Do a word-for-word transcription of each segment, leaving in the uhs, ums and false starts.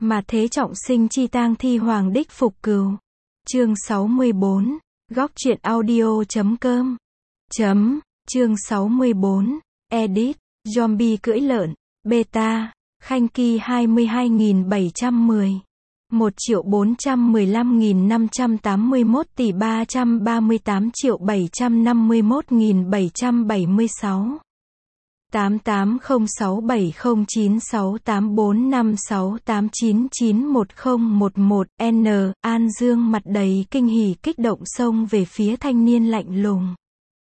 Mà thế trọng sinh chi tang thi hoàng đích phục cừu. Chương sáu mươi bốn. Góc truyện audio chấm com. Chấm. Chương sáu mươi bốn. Edit. Zombie cưỡi lợn. Beta. Khanh Ki hai mươi hai nghìn bảy trăm mười. một triệu bốn trăm mười lăm nghìn năm trăm tám mươi mốt tỷ ba trăm ba mươi tám triệu bảy trăm năm mươi mốt nghìn bảy trăm bảy mươi sáu. tám tám không sáu bảy không chín sáu tám bốn năm sáu tám chín chín một không một một. N. An Dương mặt đầy kinh hỉ kích động xông về phía thanh niên lạnh lùng.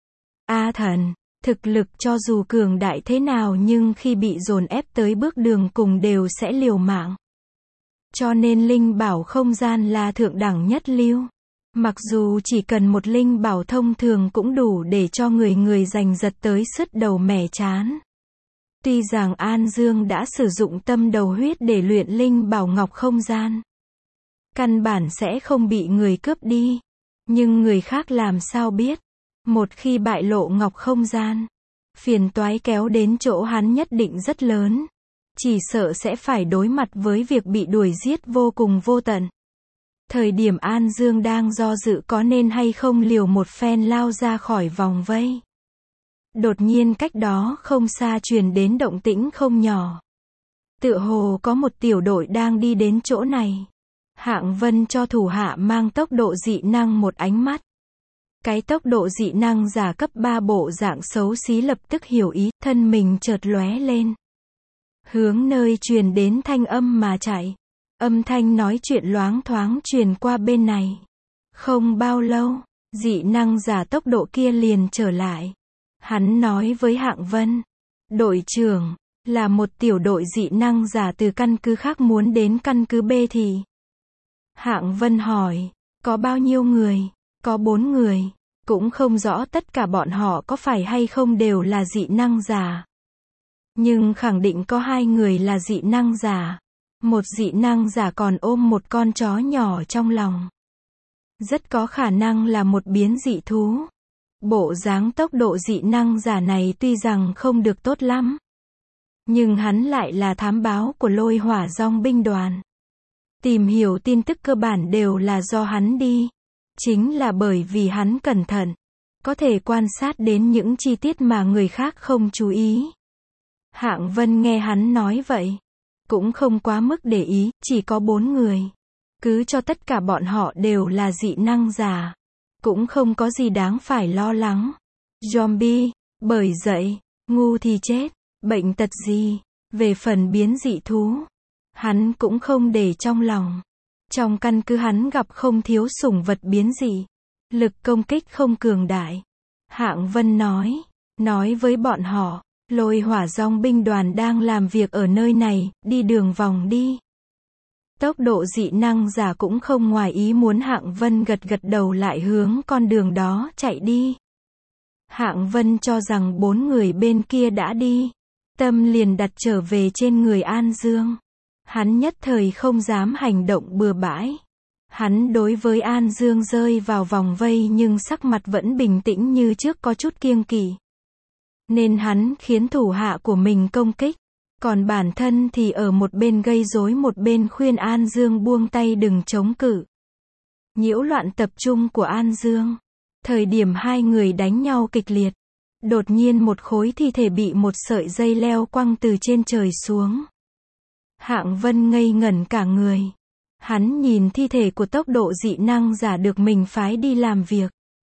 A thần, thực lực cho dù cường đại thế nào nhưng khi bị dồn ép tới bước đường cùng đều sẽ liều mạng. Cho nên linh bảo không gian là thượng đẳng nhất lưu. Mặc dù chỉ cần một linh bảo thông thường cũng đủ để cho người người giành giật tới sứt đầu mẻ chán. Tuy rằng An Dương đã sử dụng tâm đầu huyết để luyện linh bảo ngọc không gian, căn bản sẽ không bị người cướp đi. Nhưng người khác làm sao biết, một khi bại lộ ngọc không gian, phiền toái kéo đến chỗ hắn nhất định rất lớn. Chỉ sợ sẽ phải đối mặt với việc bị đuổi giết vô cùng vô tận. Thời điểm An Dương đang do dự có nên hay không liều một phen lao ra khỏi vòng vây. Đột nhiên cách đó không xa truyền đến động tĩnh không nhỏ. Tựa hồ có một tiểu đội đang đi đến chỗ này. Hạng Vân cho thủ hạ mang tốc độ dị năng một ánh mắt. Cái tốc độ dị năng giả cấp ba bộ dạng xấu xí lập tức hiểu ý, thân mình chợt lóe lên. Hướng nơi truyền đến thanh âm mà chạy. Âm thanh nói chuyện loáng thoáng truyền qua bên này. Không bao lâu, dị năng giả tốc độ kia liền trở lại. Hắn nói với Hạng Vân, đội trưởng, là một tiểu đội dị năng giả từ căn cứ khác muốn đến căn cứ B thì. Hạng Vân hỏi, có bao nhiêu người? Có bốn người, cũng không rõ tất cả bọn họ có phải hay không đều là dị năng giả. Nhưng khẳng định có hai người là dị năng giả. Một dị năng giả còn ôm một con chó nhỏ trong lòng. Rất có khả năng là một biến dị thú. Bộ dáng tốc độ dị năng giả này tuy rằng không được tốt lắm, nhưng hắn lại là thám báo của Lôi Hỏa Dòng binh đoàn. Tìm hiểu tin tức cơ bản đều là do hắn đi. Chính là bởi vì hắn cẩn thận, có thể quan sát đến những chi tiết mà người khác không chú ý. Hạng Vân nghe hắn nói vậy, cũng không quá mức để ý, chỉ có bốn người. Cứ cho tất cả bọn họ đều là dị năng giả. Cũng không có gì đáng phải lo lắng. Zombie, bởi vậy, ngu thì chết, bệnh tật gì, về phần biến dị thú, hắn cũng không để trong lòng. Trong căn cứ hắn gặp không thiếu sủng vật biến dị, lực công kích không cường đại. Hạng Vân nói, nói với bọn họ, Lôi Hỏa Dòng binh đoàn đang làm việc ở nơi này, đi đường vòng đi. Tốc độ dị năng giả cũng không ngoài ý muốn Hạng Vân gật gật đầu lại hướng con đường đó chạy đi. Hạng Vân cho rằng bốn người bên kia đã đi. Tâm liền đặt trở về trên người An Dương. Hắn nhất thời không dám hành động bừa bãi. Hắn đối với An Dương rơi vào vòng vây nhưng sắc mặt vẫn bình tĩnh như trước có chút kiêng kỵ. Nên hắn khiến thủ hạ của mình công kích. Còn bản thân thì ở một bên gây rối một bên khuyên An Dương buông tay đừng chống cự. Nhiễu loạn tập trung của An Dương. Thời điểm hai người đánh nhau kịch liệt. Đột nhiên một khối thi thể bị một sợi dây leo quăng từ trên trời xuống. Hạng Vân ngây ngẩn cả người. Hắn nhìn thi thể của tốc độ dị năng giả được mình phái đi làm việc.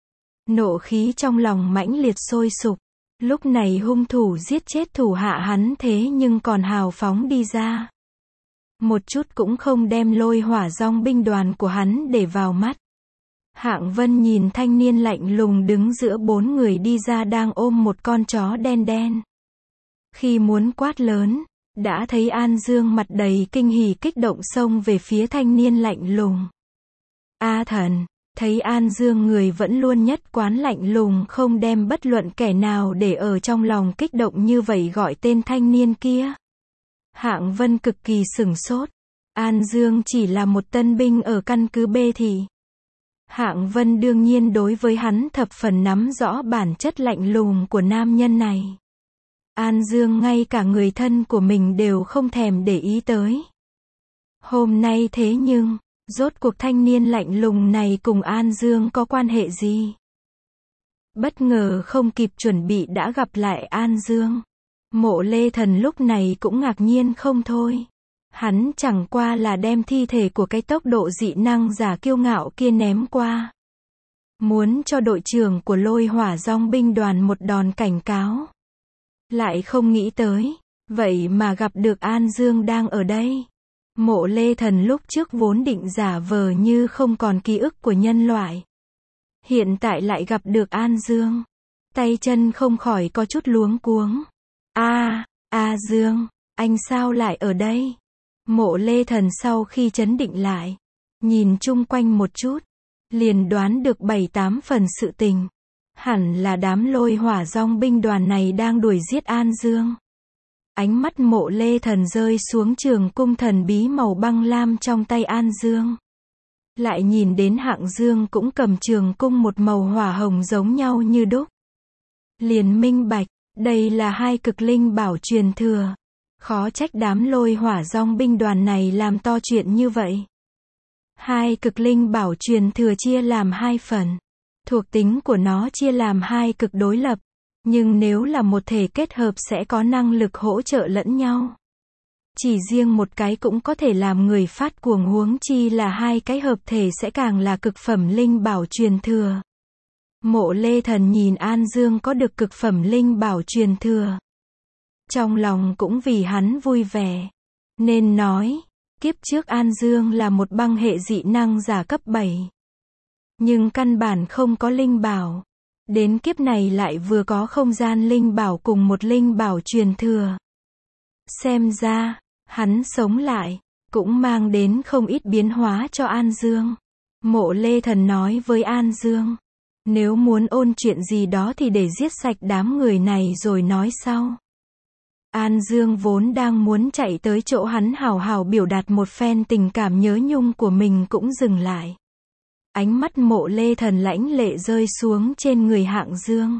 Nộ khí trong lòng mãnh liệt sôi sục. Lúc này hung thủ giết chết thủ hạ hắn thế nhưng còn hào phóng đi ra. Một chút cũng không đem Lôi Hỏa Dòng binh đoàn của hắn để vào mắt. Hạng Vân nhìn thanh niên lạnh lùng đứng giữa bốn người đi ra đang ôm một con chó đen đen. Khi muốn quát lớn, đã thấy An Dương mặt đầy kinh hỉ kích động xông về phía thanh niên lạnh lùng. A thần! Thấy An Dương người vẫn luôn nhất quán lạnh lùng không đem bất luận kẻ nào để ở trong lòng kích động như vậy gọi tên thanh niên kia. Hạng Vân cực kỳ sửng sốt. An Dương chỉ là một tân binh ở căn cứ B thì. Hạng Vân đương nhiên đối với hắn thập phần nắm rõ bản chất lạnh lùng của nam nhân này. An Dương ngay cả người thân của mình đều không thèm để ý tới. Hôm nay thế nhưng, rốt cuộc thanh niên lạnh lùng này cùng An Dương có quan hệ gì? Bất ngờ không kịp chuẩn bị đã gặp lại An Dương. Mộ Lê Thần lúc này cũng ngạc nhiên không thôi. Hắn chẳng qua là đem thi thể của cái tốc độ dị năng giả kiêu ngạo kia ném qua. Muốn cho đội trưởng của Lôi Hỏa Dòng binh đoàn một đòn cảnh cáo. Lại không nghĩ tới, vậy mà gặp được An Dương đang ở đây. Mộ Lê Thần lúc trước vốn định giả vờ như không còn ký ức của nhân loại. Hiện tại lại gặp được An Dương. Tay chân không khỏi có chút luống cuống. A, A Dương, anh sao lại ở đây? Mộ Lê Thần sau khi trấn định lại, nhìn chung quanh một chút, liền đoán được bảy tám phần sự tình. Hẳn là đám Lôi Hỏa Dòng binh đoàn này đang đuổi giết An Dương. Ánh mắt Mộ Lê Thần rơi xuống trường cung thần bí màu băng lam trong tay An Dương. Lại nhìn đến Hạng Dương cũng cầm trường cung một màu hỏa hồng giống nhau như đúc. Liền minh bạch, đây là hai cực linh bảo truyền thừa. Khó trách đám Lôi Hỏa Dòng binh đoàn này làm to chuyện như vậy. Hai cực linh bảo truyền thừa chia làm hai phần. Thuộc tính của nó chia làm hai cực đối lập. Nhưng nếu là một thể kết hợp sẽ có năng lực hỗ trợ lẫn nhau. Chỉ riêng một cái cũng có thể làm người phát cuồng, huống chi là hai cái hợp thể sẽ càng là cực phẩm linh bảo truyền thừa. Mộ Lê Thần nhìn An Dương có được cực phẩm linh bảo truyền thừa. Trong lòng cũng vì hắn vui vẻ. Nên nói, kiếp trước An Dương là một băng hệ dị năng giả cấp bảy. Nhưng căn bản không có linh bảo. Đến kiếp này lại vừa có không gian linh bảo cùng một linh bảo truyền thừa. Xem ra, hắn sống lại, cũng mang đến không ít biến hóa cho An Dương. Mộ Lê Thần nói với An Dương, nếu muốn ôn chuyện gì đó thì để giết sạch đám người này rồi nói sau. An Dương vốn đang muốn chạy tới chỗ hắn hào hào biểu đạt một phen tình cảm nhớ nhung của mình cũng dừng lại. Ánh mắt Mộ Lê Thần lãnh lệ rơi xuống trên người Hạng Dương.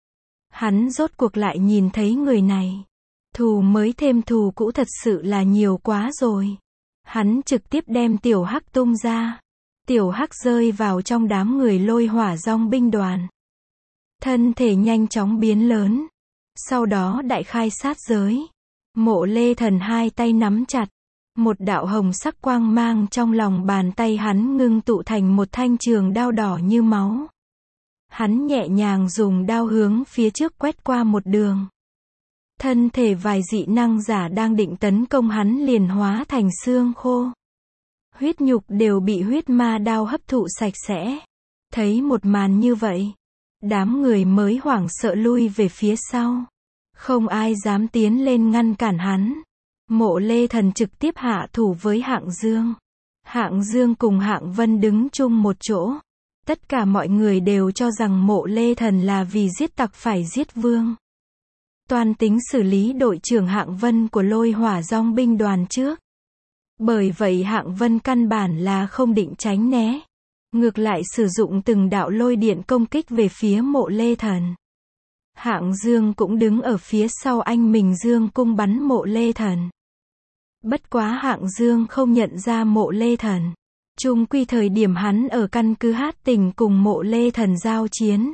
Hắn rốt cuộc lại nhìn thấy người này. Thù mới thêm thù cũ thật sự là nhiều quá rồi. Hắn trực tiếp đem Tiểu Hắc tung ra. Tiểu Hắc rơi vào trong đám người Lôi Hỏa Dòng binh đoàn. Thân thể nhanh chóng biến lớn. Sau đó đại khai sát giới. Mộ Lê Thần hai tay nắm chặt. Một đạo hồng sắc quang mang trong lòng bàn tay hắn ngưng tụ thành một thanh trường đao đỏ như máu. Hắn nhẹ nhàng dùng đao hướng phía trước quét qua một đường. Thân thể vài dị năng giả đang định tấn công hắn liền hóa thành xương khô. Huyết nhục đều bị huyết ma đao hấp thụ sạch sẽ. Thấy một màn như vậy, đám người mới hoảng sợ lui về phía sau. Không ai dám tiến lên ngăn cản hắn. Mộ Lê Thần trực tiếp hạ thủ với Hạng Dương. Hạng Dương cùng Hạng Vân đứng chung một chỗ. Tất cả mọi người đều cho rằng Mộ Lê Thần là vì giết tặc phải giết vương. Toàn tính xử lý đội trưởng Hạng Vân của Lôi Hỏa Dòng binh đoàn trước. Bởi vậy Hạng Vân căn bản là không định tránh né. Ngược lại sử dụng từng đạo lôi điện công kích về phía Mộ Lê Thần. Hạng Dương cũng đứng ở phía sau anh mình dương cung bắn Mộ Lê Thần. Bất quá Hạng Dương không nhận ra Mộ Lê Thần. Chung quy thời điểm hắn ở căn cứ Hát Tình cùng Mộ Lê Thần giao chiến.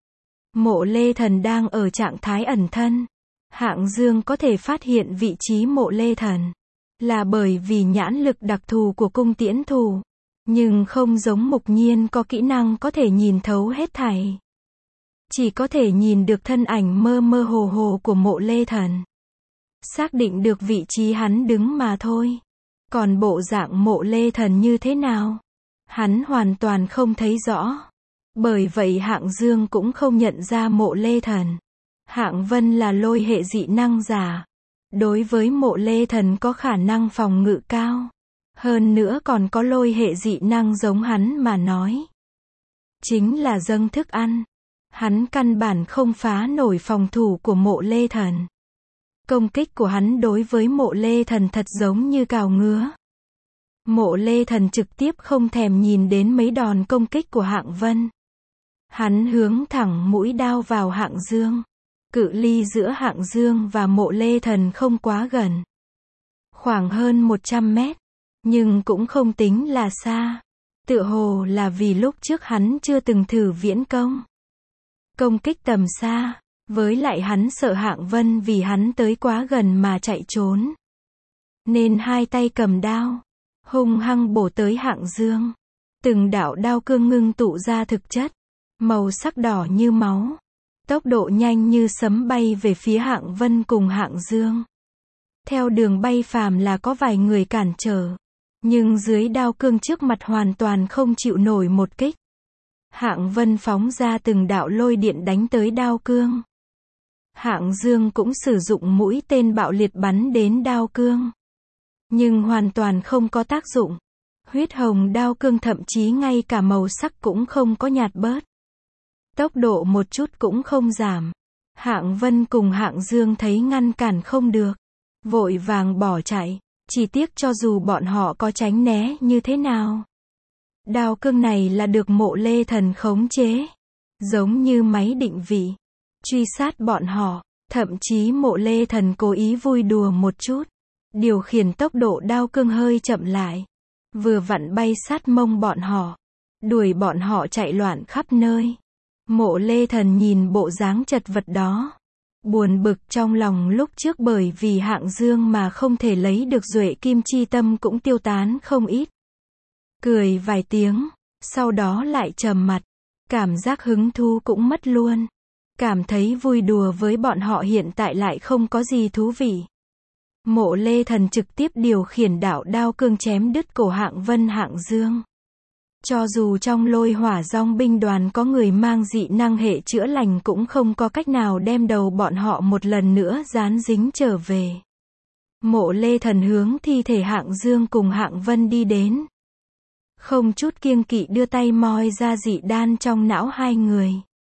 Mộ Lê Thần đang ở trạng thái ẩn thân. Hạng Dương có thể phát hiện vị trí Mộ Lê Thần. Là bởi vì nhãn lực đặc thù của cung tiễn thủ. Nhưng không giống Mục Nhiên có kỹ năng có thể nhìn thấu hết thảy. Chỉ có thể nhìn được thân ảnh mơ mơ hồ hồ của Mộ Lê Thần. Xác định được vị trí hắn đứng mà thôi. Còn bộ dạng Mộ Lê Thần như thế nào? Hắn hoàn toàn không thấy rõ. Bởi vậy Hạng Dương cũng không nhận ra Mộ Lê Thần. Hạng Vân là lôi hệ dị năng giả. Đối với Mộ Lê Thần có khả năng phòng ngự cao. Hơn nữa còn có lôi hệ dị năng giống hắn mà nói. Chính là dâng thức ăn. Hắn căn bản không phá nổi phòng thủ của Mộ Lê Thần. Công kích của hắn đối với Mộ Lê Thần thật giống như cào ngứa. Mộ Lê Thần trực tiếp không thèm nhìn đến mấy đòn công kích của Hạng Vân. Hắn hướng thẳng mũi đao vào Hạng Dương. Cự ly giữa Hạng Dương và Mộ Lê Thần không quá gần. Khoảng hơn một trăm mét. Nhưng cũng không tính là xa. Tựa hồ là vì lúc trước hắn chưa từng thử viễn công. Công kích tầm xa. Với lại hắn sợ Hạng Vân vì hắn tới quá gần mà chạy trốn. Nên hai tay cầm đao. Hung hăng bổ tới Hạng Dương. Từng đạo đao cương ngưng tụ ra thực chất. Màu sắc đỏ như máu. Tốc độ nhanh như sấm bay về phía Hạng Vân cùng Hạng Dương. Theo đường bay phàm là có vài người cản trở. Nhưng dưới đao cương trước mặt hoàn toàn không chịu nổi một kích. Hạng Vân phóng ra từng đạo lôi điện đánh tới đao cương. Hạng Dương cũng sử dụng mũi tên bạo liệt bắn đến đao cương. Nhưng hoàn toàn không có tác dụng. Huyết hồng đao cương thậm chí ngay cả màu sắc cũng không có nhạt bớt. Tốc độ một chút cũng không giảm. Hạng Vân cùng Hạng Dương thấy ngăn cản không được. Vội vàng bỏ chạy. Chỉ tiếc cho dù bọn họ có tránh né như thế nào. Đao cương này là được Mộ Lê Thần khống chế. Giống như máy định vị. Truy sát bọn họ. Thậm chí Mộ Lê Thần cố ý vui đùa một chút. Điều khiển tốc độ đao cương hơi chậm lại. Vừa vặn bay sát mông bọn họ. Đuổi bọn họ chạy loạn khắp nơi. Mộ Lê Thần nhìn bộ dáng chật vật đó. Buồn bực trong lòng lúc trước bởi vì Hạng Dương mà không thể lấy được Duệ Kim Chi Tâm cũng tiêu tán không ít. Cười vài tiếng, sau đó lại trầm mặt. Cảm giác hứng thú cũng mất luôn. Cảm thấy vui đùa với bọn họ hiện tại lại không có gì thú vị. Mộ Lê Thần trực tiếp điều khiển đạo đao cương chém đứt cổ Hạng Vân Hạng Dương. Cho dù trong Lôi Hỏa Dòng binh đoàn có người mang dị năng hệ chữa lành cũng không có cách nào đem đầu bọn họ một lần nữa dán dính trở về. Mộ Lê Thần hướng thi thể Hạng Dương cùng Hạng Vân đi đến. Không chút kiêng kỵ đưa tay moi ra dị đan trong não hai người.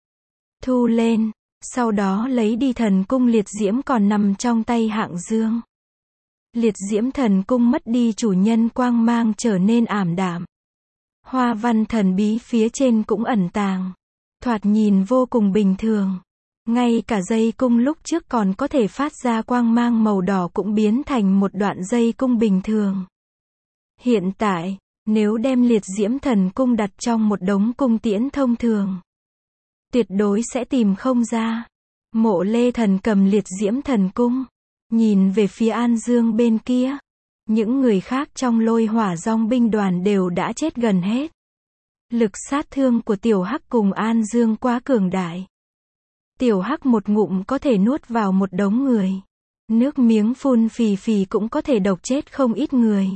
Thu lên, sau đó lấy đi thần cung liệt diễm còn nằm trong tay Hạng Dương. Liệt diễm thần cung mất đi chủ nhân quang mang trở nên ảm đạm. Hoa văn thần bí phía trên cũng ẩn tàng. Thoạt nhìn vô cùng bình thường. Ngay cả dây cung lúc trước còn có thể phát ra quang mang màu đỏ cũng biến thành một đoạn dây cung bình thường. Hiện tại, nếu đem liệt diễm thần cung đặt trong một đống cung tiễn thông thường, tuyệt đối sẽ tìm không ra. Mộ Lê Thần cầm liệt diễm thần cung, nhìn về phía An Dương bên kia. Những người khác trong Lôi Hỏa Dòng binh đoàn đều đã chết gần hết. Lực sát thương của Tiểu Hắc cùng An Dương quá cường đại. Tiểu Hắc một ngụm có thể nuốt vào một đống người. Nước miếng phun phì phì cũng có thể độc chết không ít người.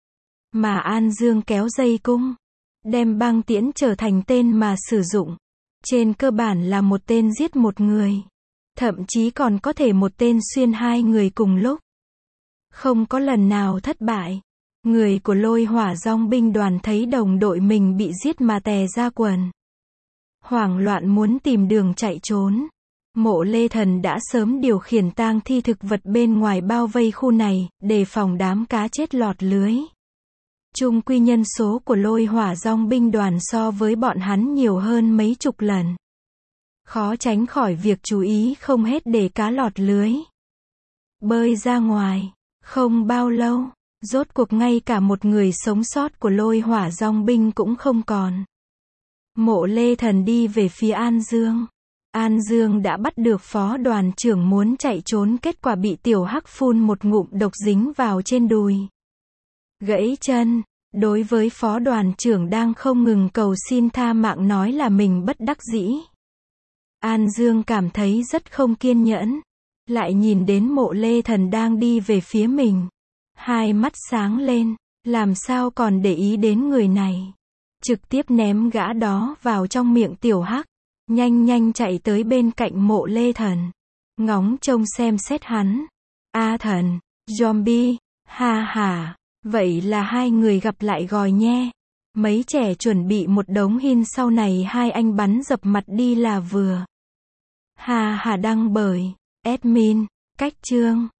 Mà An Dương kéo dây cung, đem băng tiễn trở thành tên mà sử dụng. Trên cơ bản là một tên giết một người. Thậm chí còn có thể một tên xuyên hai người cùng lúc. Không có lần nào thất bại. Người của Lôi Hỏa Dòng binh đoàn thấy đồng đội mình bị giết mà tè ra quần. Hoảng loạn muốn tìm đường chạy trốn. Mộ Lê Thần đã sớm điều khiển tang thi thực vật bên ngoài bao vây khu này, đề phòng đám cá chết lọt lưới. Chung quy nhân số của Lôi Hỏa Dòng binh đoàn so với bọn hắn nhiều hơn mấy chục lần. Khó tránh khỏi việc chú ý không hết để cá lọt lưới. Bơi ra ngoài. Không bao lâu, rốt cuộc ngay cả một người sống sót của Lôi Hỏa Dòng binh cũng không còn. Mộ Lê Thần đi về phía An Dương. An Dương đã bắt được phó đoàn trưởng muốn chạy trốn, kết quả bị Tiểu Hắc phun một ngụm độc dính vào trên đùi. Gãy chân. Đối với phó đoàn trưởng đang không ngừng cầu xin tha mạng nói là mình bất đắc dĩ. An Dương cảm thấy rất không kiên nhẫn. Lại nhìn đến Mộ Lê Thần đang đi về phía mình. Hai mắt sáng lên, làm sao còn để ý đến người này. Trực tiếp ném gã đó vào trong miệng Tiểu Hắc. Nhanh nhanh chạy tới bên cạnh Mộ Lê Thần. Ngóng trông xem xét hắn. A Thần, zombie, ha ha, vậy là hai người gặp lại gòi nhe. Mấy trẻ chuẩn bị một đống hin sau này hai anh bắn dập mặt đi là vừa. Ha ha đăng bởi admin, cách chương.